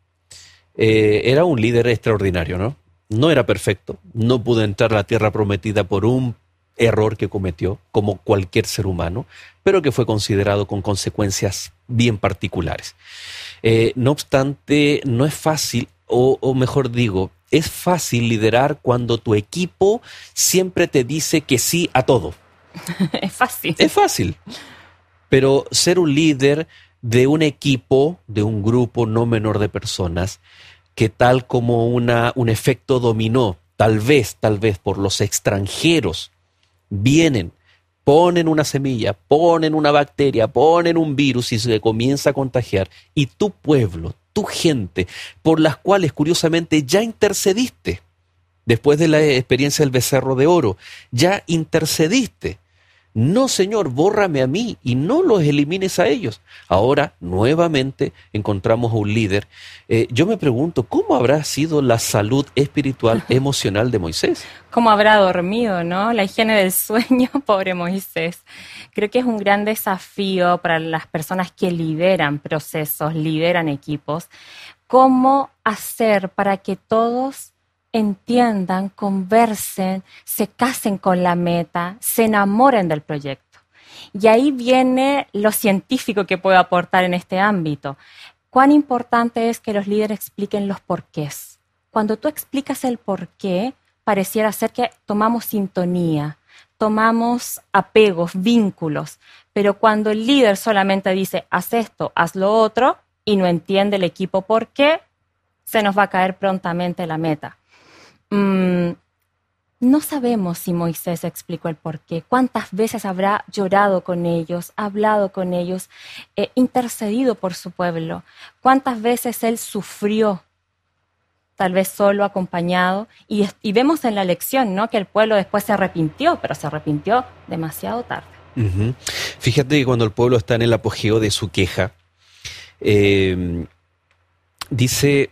eh, era un líder extraordinario, ¿no? No era perfecto, no pudo entrar a la tierra prometida por un error que cometió, como cualquier ser humano, pero que fue considerado con consecuencias bien particulares. Eh, no obstante, no es fácil, o, o mejor digo, es fácil liderar cuando tu equipo siempre te dice que sí a todo. Es fácil. Es fácil, pero ser un líder de un equipo, de un grupo no menor de personas, que tal como una, un efecto dominó, tal vez, tal vez por los extranjeros, vienen, ponen una semilla, ponen una bacteria, ponen un virus y se comienza a contagiar. Y tu pueblo, tu gente, por las cuales curiosamente ya intercediste, después de la experiencia del becerro de oro, ya intercediste. No, Señor, bórrame a mí y no los elimines a ellos. Ahora, nuevamente, encontramos a un líder. Eh, yo me pregunto, ¿cómo habrá sido la salud espiritual, emocional de Moisés? ¿Cómo habrá dormido, no? La higiene del sueño, pobre Moisés. Creo que es un gran desafío para las personas que lideran procesos, lideran equipos. ¿Cómo hacer para que todos entiendan, conversen, se casen con la meta, se enamoren del proyecto? Y ahí viene lo científico que puedo aportar en este ámbito. Cuán importante es que los líderes expliquen los porqués. Cuando tú explicas el porqué, pareciera ser que tomamos sintonía, tomamos apegos, vínculos, pero cuando el líder solamente dice, haz esto, haz lo otro, y no entiende el equipo por qué, se nos va a caer prontamente la meta. Mm, no sabemos si Moisés explicó el porqué, cuántas veces habrá llorado con ellos, hablado con ellos, eh, intercedido por su pueblo, cuántas veces él sufrió, tal vez solo, acompañado, y, y vemos en la lección, ¿no?, que el pueblo después se arrepintió, pero se arrepintió demasiado tarde. Uh-huh. Fíjate que cuando el pueblo está en el apogeo de su queja, eh, dice...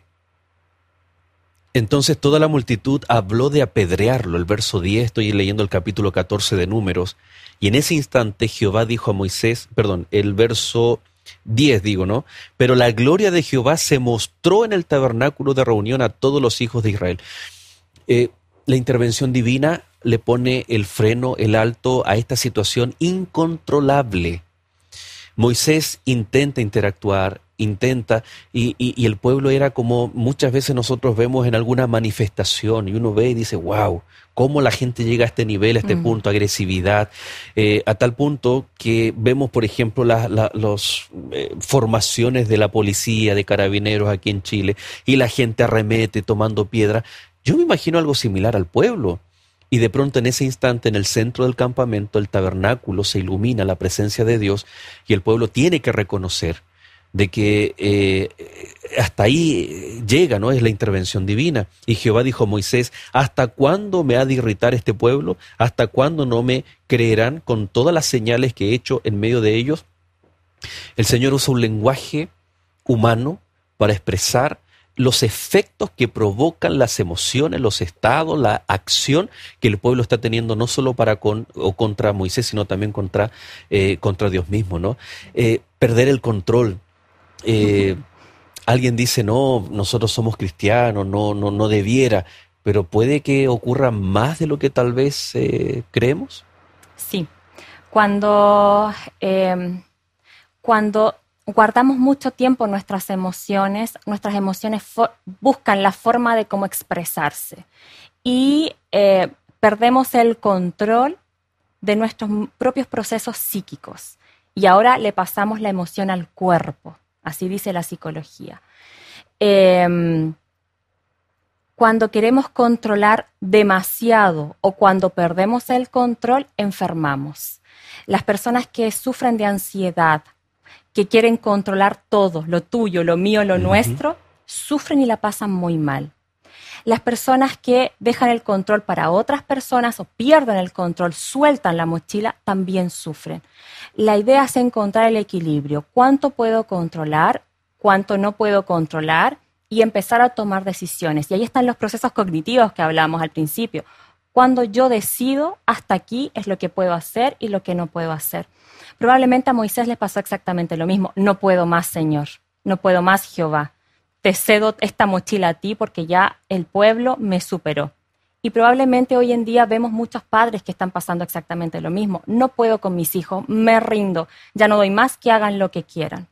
Entonces toda la multitud habló de apedrearlo. El verso diez, estoy leyendo el capítulo catorce de Números. Y en ese instante Jehová dijo a Moisés, perdón, el verso diez digo, ¿no? Pero la gloria de Jehová se mostró en el tabernáculo de reunión a todos los hijos de Israel. Eh, la intervención divina le pone el freno, el alto a esta situación incontrolable. Moisés intenta interactuar, intenta, y, y, y el pueblo era como muchas veces nosotros vemos en alguna manifestación, y uno ve y dice, wow, cómo la gente llega a este nivel, a este mm. punto, agresividad, eh, a tal punto que vemos, por ejemplo, las la, los, eh, formaciones de la policía, de carabineros aquí en Chile, y la gente arremete tomando piedra. Yo me imagino algo similar al pueblo. Y de pronto en ese instante, en el centro del campamento, el tabernáculo se ilumina, la presencia de Dios, y el pueblo tiene que reconocer de que eh, hasta ahí llega, ¿no? Es la intervención divina. Y Jehová dijo a Moisés, ¿hasta cuándo me ha de irritar este pueblo? ¿Hasta cuándo no me creerán con todas las señales que he hecho en medio de ellos? El Señor usa un lenguaje humano para expresar los efectos que provocan las emociones, los estados, la acción que el pueblo está teniendo, no solo para con o contra Moisés, sino también contra, eh, contra Dios mismo, ¿no? Eh, perder el control. Eh, alguien dice, no, nosotros somos cristianos, no, no, no debiera, pero puede que ocurra más de lo que tal vez eh, creemos. Sí, cuando, eh, cuando guardamos mucho tiempo nuestras emociones, nuestras emociones buscan la forma de cómo expresarse y eh, perdemos el control de nuestros propios procesos psíquicos y ahora le pasamos la emoción al cuerpo, así dice la psicología. Eh, cuando queremos controlar demasiado o cuando perdemos el control, enfermamos. Las personas que sufren de ansiedad, que quieren controlar todo, lo tuyo, lo mío, lo uh-huh. nuestro, sufren y la pasan muy mal. Las personas que dejan el control para otras personas o pierden el control, sueltan la mochila, también sufren. La idea es encontrar el equilibrio. ¿Cuánto puedo controlar? ¿Cuánto no puedo controlar? Y empezar a tomar decisiones. Y ahí están los procesos cognitivos que hablamos al principio. Cuando yo decido, hasta aquí es lo que puedo hacer y lo que no puedo hacer. Probablemente a Moisés le pasó exactamente lo mismo. No puedo más, Señor. No puedo más, Jehová. Te cedo esta mochila a ti porque ya el pueblo me superó. Y probablemente hoy en día vemos muchos padres que están pasando exactamente lo mismo. No puedo con mis hijos, me rindo. Ya no doy más, que hagan lo que quieran.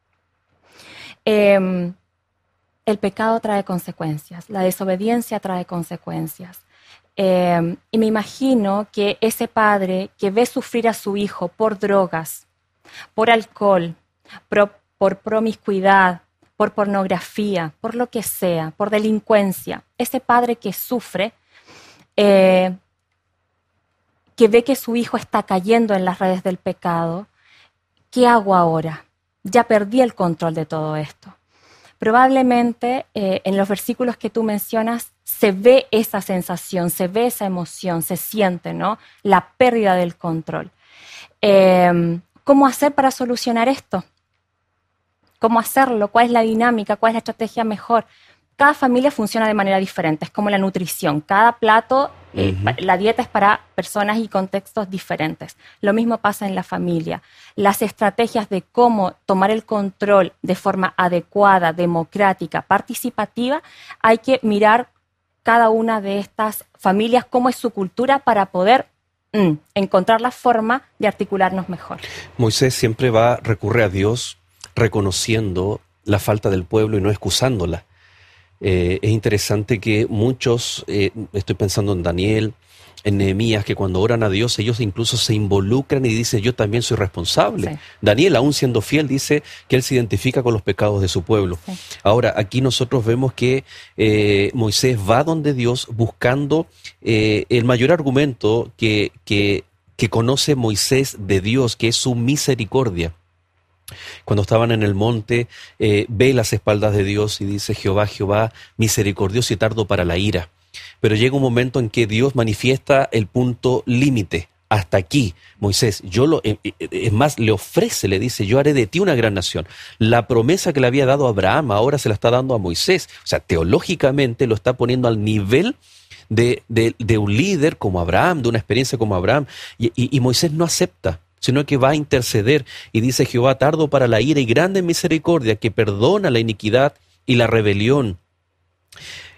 Eh, el pecado trae consecuencias. La desobediencia trae consecuencias. Eh, y me imagino que ese padre que ve sufrir a su hijo por drogas, por alcohol, por, por promiscuidad, por pornografía, por lo que sea, por delincuencia, ese padre que sufre, eh, que ve que su hijo está cayendo en las redes del pecado, ¿qué hago ahora? Ya perdí el control de todo esto. Probablemente eh, en los versículos que tú mencionas se ve esa sensación, se ve esa emoción, se siente, ¿no? La pérdida del control. Eh, ¿Cómo hacer para solucionar esto? ¿Cómo hacerlo? ¿Cuál es la dinámica? ¿Cuál es la estrategia mejor? Cada familia funciona de manera diferente, es como la nutrición. Cada plato, eh, uh-huh. la dieta es para personas y contextos diferentes. Lo mismo pasa en la familia. Las estrategias de cómo tomar el control de forma adecuada, democrática, participativa, hay que mirar cada una de estas familias, cómo es su cultura para poder mm, encontrar la forma de articularnos mejor. Moisés siempre va, recurre a Dios reconociendo la falta del pueblo y no excusándola. Eh, es interesante que muchos, eh, estoy pensando en Daniel, en Nehemías, que cuando oran a Dios, ellos incluso se involucran y dicen, yo también soy responsable. Sí. Daniel, aún siendo fiel, dice que él se identifica con los pecados de su pueblo. Sí. Ahora, aquí nosotros vemos que eh, Moisés va donde Dios buscando eh, el mayor argumento que, que, que conoce Moisés de Dios, que es su misericordia. Cuando estaban en el monte, eh, ve las espaldas de Dios y dice, Jehová, Jehová, misericordioso y tardo para la ira. Pero llega un momento en que Dios manifiesta el punto límite. Hasta aquí, Moisés, yo lo, eh, es más, le ofrece, le dice, yo haré de ti una gran nación. La promesa que le había dado a Abraham ahora se la está dando a Moisés. O sea, teológicamente lo está poniendo al nivel de, de, de un líder como Abraham, de una experiencia como Abraham. Y, y, y Moisés no acepta, sino que va a interceder y dice, Jehová, tardo para la ira y grande en misericordia, que perdona la iniquidad y la rebelión.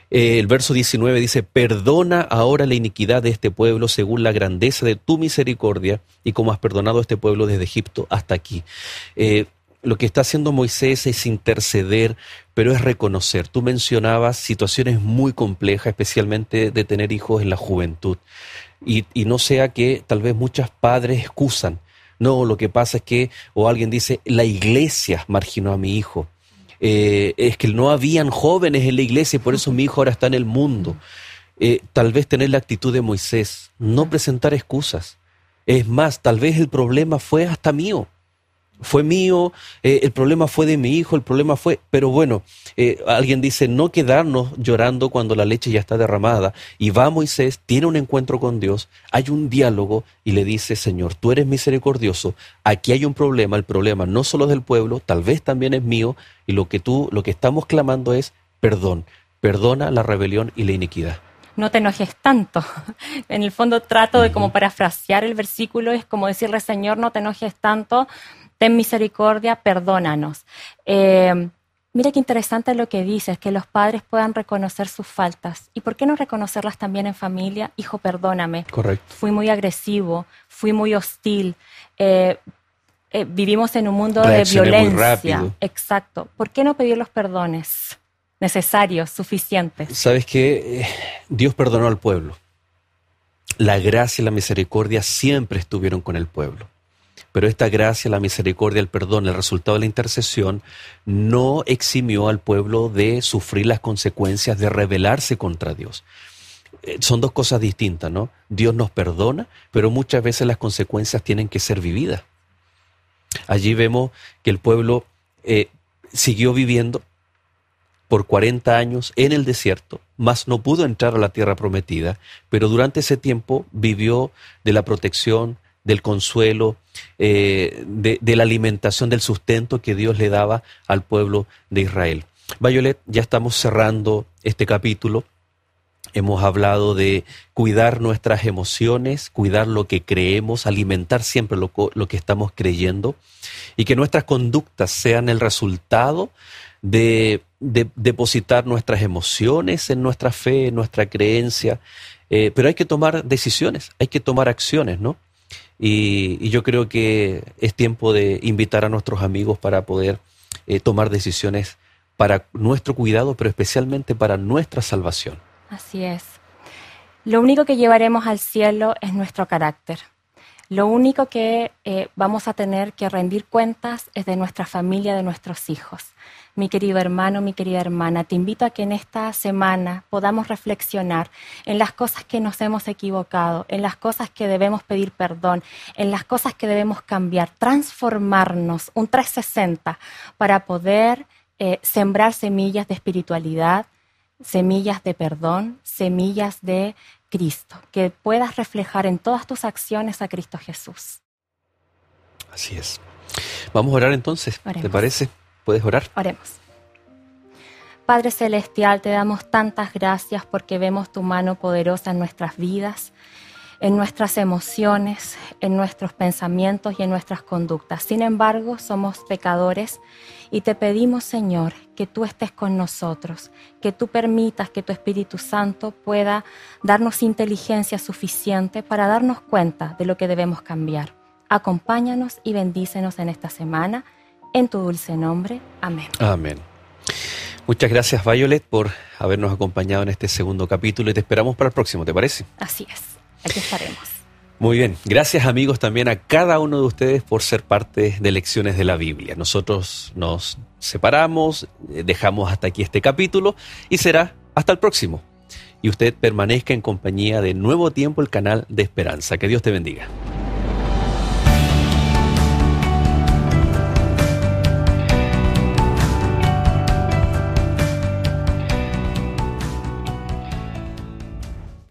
Eh, el verso diecinueve dice, perdona ahora la iniquidad de este pueblo según la grandeza de tu misericordia y como has perdonado a este pueblo desde Egipto hasta aquí. Eh, lo que está haciendo Moisés es interceder, pero es reconocer. Tú mencionabas situaciones muy complejas, especialmente de tener hijos en la juventud. Y, y no sea que tal vez muchos padres excusan. No, lo que pasa es que, o alguien dice, la iglesia marginó a mi hijo. Eh, es que no habían jóvenes en la iglesia y por eso mi hijo ahora está en el mundo. Eh, tal vez tener la actitud de Moisés, no presentar excusas. Es más, tal vez el problema fue hasta mío. Fue mío, eh, el problema fue de mi hijo, el problema fue... Pero bueno, eh, alguien dice, no quedarnos llorando cuando la leche ya está derramada. Y va Moisés, tiene un encuentro con Dios, hay un diálogo y le dice, Señor, tú eres misericordioso, aquí hay un problema, el problema no solo es del pueblo, tal vez también es mío, y lo que tú, lo que estamos clamando es perdón, perdona la rebelión y la iniquidad. No te enojes tanto. En el fondo trato de como parafrasear el versículo, es como decirle, Señor, no te enojes tanto, ten misericordia, perdónanos. Eh, mira qué interesante lo que dices, que los padres puedan reconocer sus faltas. ¿Y por qué no reconocerlas también en familia? Hijo, perdóname. Correcto. Fui muy agresivo, fui muy hostil. Eh, eh, vivimos en un mundo Reaccioné de violencia. Muy rápido. Exacto. ¿Por qué no pedir los perdones necesarios, suficientes? ¿Sabes qué? Dios perdonó al pueblo. La gracia y la misericordia siempre estuvieron con el pueblo. Pero esta gracia, la misericordia, el perdón, el resultado de la intercesión, no eximió al pueblo de sufrir las consecuencias de rebelarse contra Dios. Eh, son dos cosas distintas, ¿no? Dios nos perdona, pero muchas veces las consecuencias tienen que ser vividas. Allí vemos que el pueblo eh, siguió viviendo por cuarenta años en el desierto, mas no pudo entrar a la tierra prometida, pero durante ese tiempo vivió de la protección, del consuelo, eh, de, de la alimentación, del sustento que Dios le daba al pueblo de Israel. Violet, ya estamos cerrando este capítulo. Hemos hablado de cuidar nuestras emociones, cuidar lo que creemos, alimentar siempre lo, lo que estamos creyendo y que nuestras conductas sean el resultado de, de depositar nuestras emociones en nuestra fe, en nuestra creencia. Eh, pero hay que tomar decisiones, hay que tomar acciones, ¿no? Y, y yo creo que es tiempo de invitar a nuestros amigos para poder eh, tomar decisiones para nuestro cuidado, pero especialmente para nuestra salvación. Así es. Lo único que llevaremos al cielo es nuestro carácter. Lo único que eh, vamos a tener que rendir cuentas es de nuestra familia, de nuestros hijos. Mi querido hermano, mi querida hermana, te invito a que en esta semana podamos reflexionar en las cosas que nos hemos equivocado, en las cosas que debemos pedir perdón, en las cosas que debemos cambiar, transformarnos un trescientos sesenta para poder eh, sembrar semillas de espiritualidad, semillas de perdón, semillas de Cristo, que puedas reflejar en todas tus acciones a Cristo Jesús. Así es. Vamos a orar entonces, Oremos. ¿Te parece? ¿Puedes orar? Oremos. Padre Celestial, te damos tantas gracias porque vemos tu mano poderosa en nuestras vidas, en nuestras emociones, en nuestros pensamientos y en nuestras conductas. Sin embargo, somos pecadores y te pedimos, Señor, que tú estés con nosotros, que tú permitas que tu Espíritu Santo pueda darnos inteligencia suficiente para darnos cuenta de lo que debemos cambiar. Acompáñanos y bendícenos en esta semana. En tu dulce nombre. Amén. Amén. Muchas gracias, Violet, por habernos acompañado en este segundo capítulo y te esperamos para el próximo, ¿te parece? Así es. Aquí estaremos. Muy bien. Gracias, amigos, también a cada uno de ustedes por ser parte de Lecciones de la Biblia. Nosotros nos separamos, dejamos hasta aquí este capítulo y será hasta el próximo. Y usted permanezca en compañía de Nuevo Tiempo, el canal de Esperanza. Que Dios te bendiga.